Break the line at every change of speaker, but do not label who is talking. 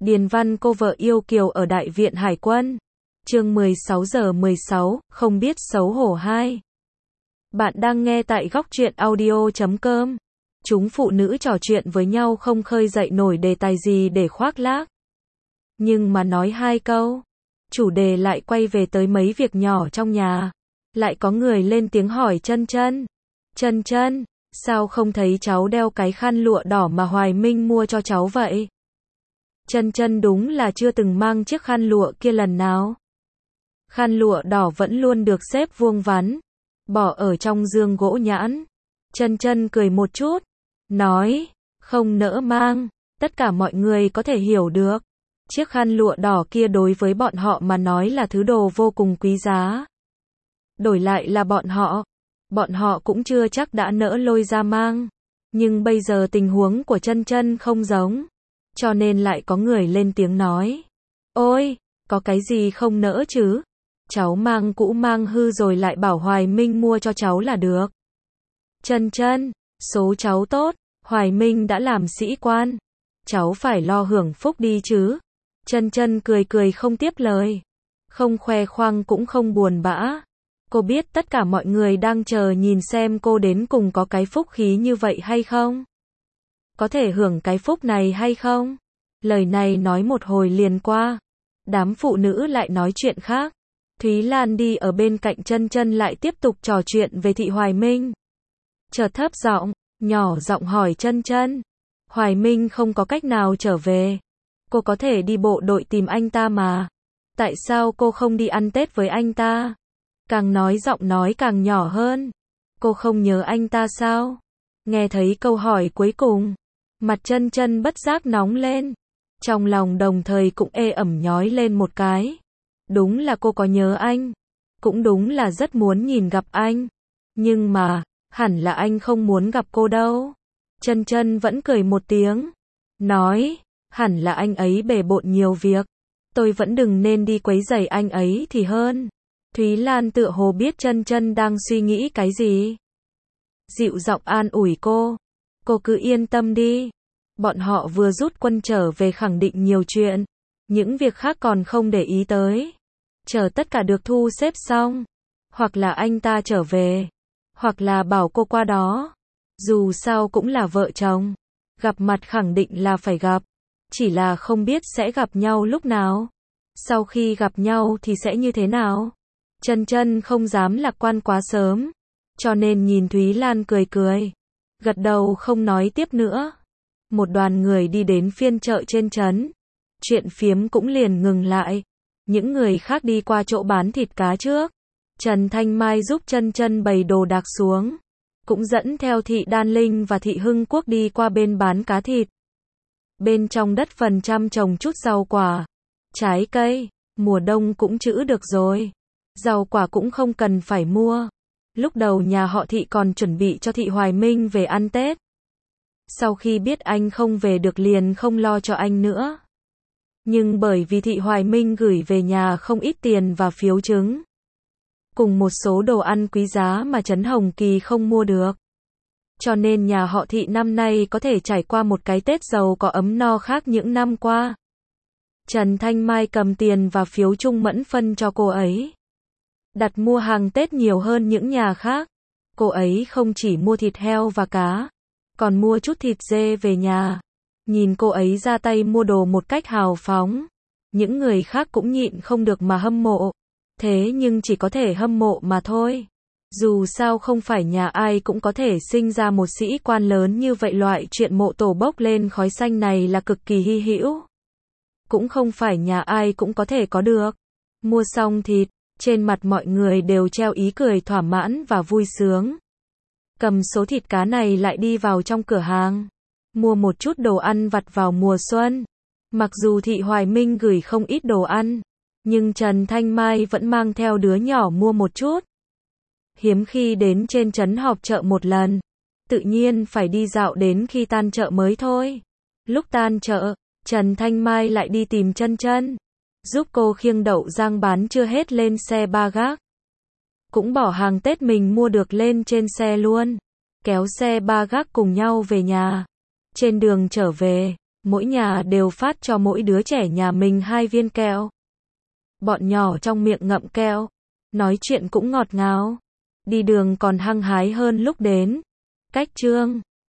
Điền văn cô vợ yêu kiều ở Đại viện Hải quân. Chương 16:16, không biết xấu hổ 2. Bạn đang nghe tại góc truyện audio.com. Chúng phụ nữ trò chuyện với nhau không khơi dậy nổi đề tài gì để khoác lác. Nhưng mà nói hai câu, chủ đề lại quay về tới mấy việc nhỏ trong nhà. Lại có người lên tiếng hỏi Chân Chân. Chân Chân, sao không thấy cháu đeo cái khăn lụa đỏ mà Hoài Minh mua cho cháu vậy? Chân Chân đúng là chưa từng mang chiếc khăn lụa kia lần nào. Khăn lụa đỏ vẫn luôn được xếp vuông vắn, bỏ ở trong giường gỗ nhãn. Chân Chân cười một chút, nói, không nỡ mang, tất cả mọi người có thể hiểu được. Chiếc khăn lụa đỏ kia đối với bọn họ mà nói là thứ đồ vô cùng quý giá. Đổi lại là bọn họ cũng chưa chắc đã nỡ lôi ra mang. Nhưng bây giờ tình huống của Chân Chân không giống, cho nên lại có người lên tiếng nói, ôi, có cái gì không nỡ chứ? Cháu mang cũ mang hư rồi lại bảo Hoài Minh mua cho cháu là được. Chân Chân, số cháu tốt, Hoài Minh đã làm sĩ quan, cháu phải lo hưởng phúc đi chứ. Chân Chân cười cười không tiếp lời, không khoe khoang cũng không buồn bã. Cô biết tất cả mọi người đang chờ nhìn xem cô đến cùng có cái phúc khí như vậy hay không? Có thể hưởng cái phúc này hay không? Lời này nói một hồi liền qua. Đám phụ nữ lại nói chuyện khác. Thúy Lan đi ở bên cạnh Chân Chân lại tiếp tục trò chuyện về Thị Hoài Minh. Chợt thấp giọng, nhỏ giọng hỏi Chân Chân. Hoài Minh không có cách nào trở về. Cô có thể đi bộ đội tìm anh ta mà. Tại sao cô không đi ăn Tết với anh ta? Càng nói giọng nói càng nhỏ hơn. Cô không nhớ anh ta sao? Nghe thấy câu hỏi cuối cùng, mặt Chân Chân bất giác nóng lên. Trong lòng đồng thời cũng ê ẩm nhói lên một cái. Đúng là cô có nhớ anh. Cũng đúng là rất muốn nhìn gặp anh. Nhưng mà, hẳn là anh không muốn gặp cô đâu. Chân Chân vẫn cười một tiếng. Nói, hẳn là anh ấy bề bộn nhiều việc. Tôi vẫn đừng nên đi quấy rầy anh ấy thì hơn. Thúy Lan tựa hồ biết Chân Chân đang suy nghĩ cái gì. Dịu giọng an ủi cô. Cô cứ yên tâm đi. Bọn họ vừa rút quân trở về khẳng định nhiều chuyện. Những việc khác còn không để ý tới. Chờ tất cả được thu xếp xong. Hoặc là anh ta trở về. Hoặc là bảo cô qua đó. Dù sao cũng là vợ chồng. Gặp mặt khẳng định là phải gặp. Chỉ là không biết sẽ gặp nhau lúc nào. Sau khi gặp nhau thì sẽ như thế nào. Chân Chân không dám lạc quan quá sớm. Cho nên nhìn Thúy Lan cười cười. Gật đầu không nói tiếp nữa. Một đoàn người đi đến phiên chợ trên trấn. Chuyện phiếm cũng liền ngừng lại. Những người khác đi qua chỗ bán thịt cá trước. Trần Thanh Mai giúp Chân Chân bày đồ đạc xuống. Cũng dẫn theo Thị Đan Linh và Thị Hưng Quốc đi qua bên bán cá thịt. Bên trong đất phần trăm trồng chút rau quả, trái cây, mùa đông cũng trữ được rồi. Rau quả cũng không cần phải mua. Lúc đầu nhà họ Thị còn chuẩn bị cho Thị Hoài Minh về ăn Tết. Sau khi biết anh không về được liền không lo cho anh nữa. Nhưng bởi vì Thị Hoài Minh gửi về nhà không ít tiền và phiếu chứng, cùng một số đồ ăn quý giá mà Trấn Hồng Kỳ không mua được. Cho nên nhà họ Thị năm nay có thể trải qua một cái Tết giàu có ấm no khác những năm qua. Trần Thanh Mai cầm tiền và phiếu Trung Mẫn phân cho cô ấy. Đặt mua hàng Tết nhiều hơn những nhà khác. Cô ấy không chỉ mua thịt heo và cá, còn mua chút thịt dê về nhà. Nhìn cô ấy ra tay mua đồ một cách hào phóng. Những người khác cũng nhịn không được mà hâm mộ. Thế nhưng chỉ có thể hâm mộ mà thôi. Dù sao không phải nhà ai cũng có thể sinh ra một sĩ quan lớn như vậy, loại chuyện mộ tổ bốc lên khói xanh này là cực kỳ hy hữu. Cũng không phải nhà ai cũng có thể có được. Mua xong thịt, trên mặt mọi người đều treo ý cười thỏa mãn và vui sướng. Cầm số thịt cá này lại đi vào trong cửa hàng. Mua một chút đồ ăn vặt vào mùa xuân. Mặc dù Thị Hoài Minh gửi không ít đồ ăn, nhưng Trần Thanh Mai vẫn mang theo đứa nhỏ mua một chút. Hiếm khi đến trên trấn họp chợ một lần. Tự nhiên phải đi dạo đến khi tan chợ mới thôi. Lúc tan chợ, Trần Thanh Mai lại đi tìm Chân Chân, giúp cô khiêng đậu rang bán chưa hết lên xe ba gác. Cũng bỏ hàng Tết mình mua được lên trên xe luôn. Kéo xe ba gác cùng nhau về nhà. Trên đường trở về, Mỗi nhà đều phát cho mỗi đứa trẻ nhà mình 2 viên kẹo. Bọn nhỏ trong miệng ngậm kẹo, nói chuyện cũng ngọt ngào. Đi đường còn hăng hái hơn lúc đến. Cách chương